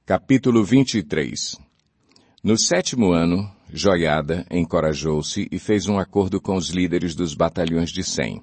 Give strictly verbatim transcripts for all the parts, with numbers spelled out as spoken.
Capítulo vinte e três. No sétimo ano, Joiada encorajou-se e fez um acordo com os líderes dos batalhões de Sem.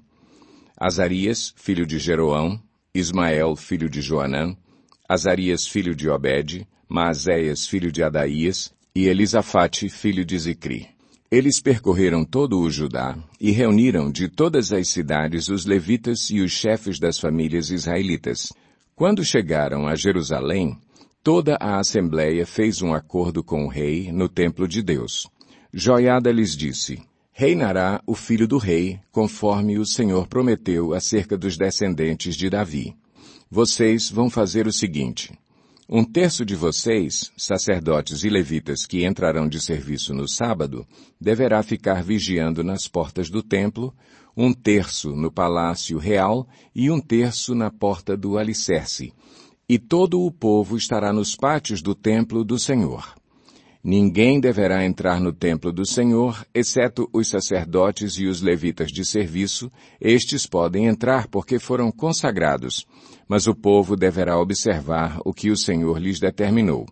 Azarias, filho de Jeroão, Ismael, filho de Joanã, Azarias, filho de Obed, Maazéias, filho de Adaías, e Elisafate, filho de Zicri. Eles percorreram todo o Judá e reuniram de todas as cidades os levitas e os chefes das famílias israelitas. Quando chegaram a Jerusalém, toda a assembleia fez um acordo com o rei no templo de Deus. Joiada lhes disse: reinará o filho do rei, conforme o Senhor prometeu acerca dos descendentes de Davi. Vocês vão fazer o seguinte: um terço de vocês, sacerdotes e levitas que entrarão de serviço no sábado, deverá ficar vigiando nas portas do templo, um terço no palácio real e um terço na porta do alicerce. E todo o povo estará nos pátios do templo do Senhor. Ninguém deverá entrar no templo do Senhor, exceto os sacerdotes e os levitas de serviço. Estes podem entrar porque foram consagrados, mas o povo deverá observar o que o Senhor lhes determinou.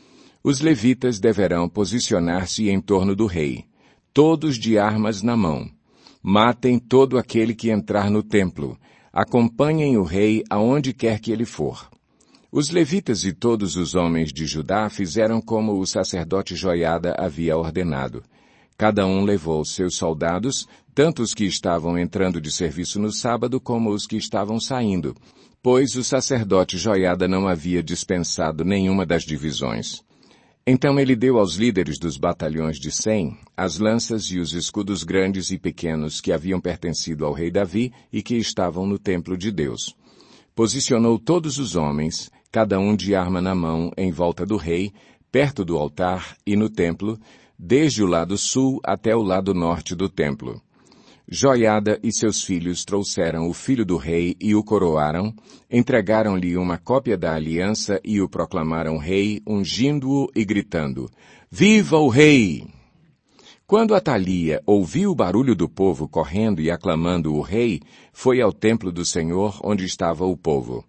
Os levitas deverão posicionar-se em torno do rei, todos de armas na mão. Matem todo aquele que entrar no templo. Acompanhem o rei aonde quer que ele for. Os levitas e todos os homens de Judá fizeram como o sacerdote Joiada havia ordenado. Cada um levou seus soldados, tanto os que estavam entrando de serviço no sábado como os que estavam saindo, pois o sacerdote Joiada não havia dispensado nenhuma das divisões. Então ele deu aos líderes dos batalhões de Sem as lanças e os escudos grandes e pequenos que haviam pertencido ao rei Davi e que estavam no templo de Deus. Posicionou todos os homens, cada um de arma na mão, em volta do rei, perto do altar e no templo, desde o lado sul até o lado norte do templo. Joiada e seus filhos trouxeram o filho do rei e o coroaram, entregaram-lhe uma cópia da aliança e o proclamaram rei, ungindo-o e gritando: Viva o rei! Quando Atalia ouviu o barulho do povo correndo e aclamando o rei, foi ao templo do Senhor onde estava o povo.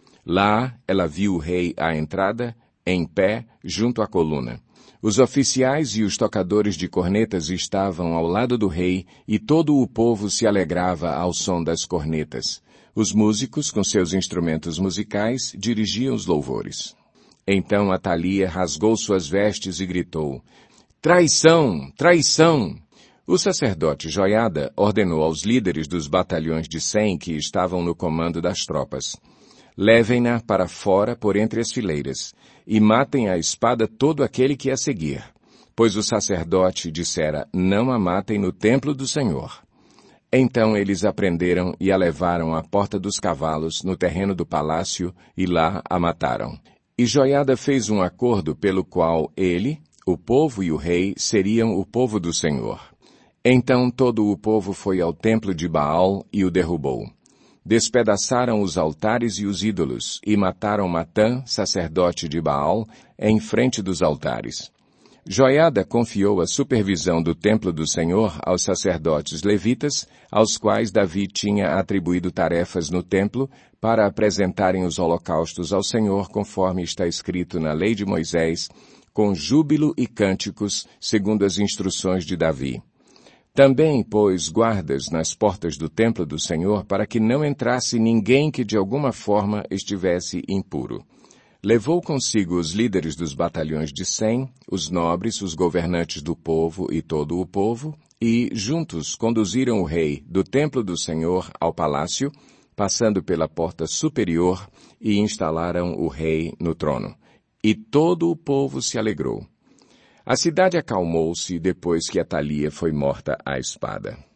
Lá ela viu o rei à entrada, em pé, junto à coluna. Os oficiais e os tocadores de cornetas estavam ao lado do rei e todo o povo se alegrava ao som das cornetas. Os músicos, com seus instrumentos musicais, dirigiam os louvores. Então Atalia rasgou suas vestes e gritou: Traição! Traição! O sacerdote Joiada ordenou aos líderes dos batalhões de Sem que estavam no comando das tropas: levem-na para fora por entre as fileiras, e matem à espada todo aquele que a seguir, pois o sacerdote dissera: não a matem no templo do Senhor. Então eles a prenderam e a levaram à porta dos cavalos, no terreno do palácio, e lá a mataram. E Joiada fez um acordo pelo qual ele, o povo e o rei seriam o povo do Senhor. Então todo o povo foi ao templo de Baal e o derrubou. Despedaçaram os altares e os ídolos, e mataram Matã, sacerdote de Baal, em frente dos altares. Joiada confiou a supervisão do templo do Senhor aos sacerdotes levitas, aos quais Davi tinha atribuído tarefas no templo para apresentarem os holocaustos ao Senhor, conforme está escrito na lei de Moisés, com júbilo e cânticos, segundo as instruções de Davi. Também pôs guardas nas portas do templo do Senhor para que não entrasse ninguém que de alguma forma estivesse impuro. Levou consigo os líderes dos batalhões de Sem, os nobres, os governantes do povo e todo o povo, e, juntos, conduziram o rei do templo do Senhor ao palácio, passando pela porta superior, e instalaram o rei no trono. E todo o povo se alegrou. A cidade acalmou-se depois que Atalia foi morta à espada.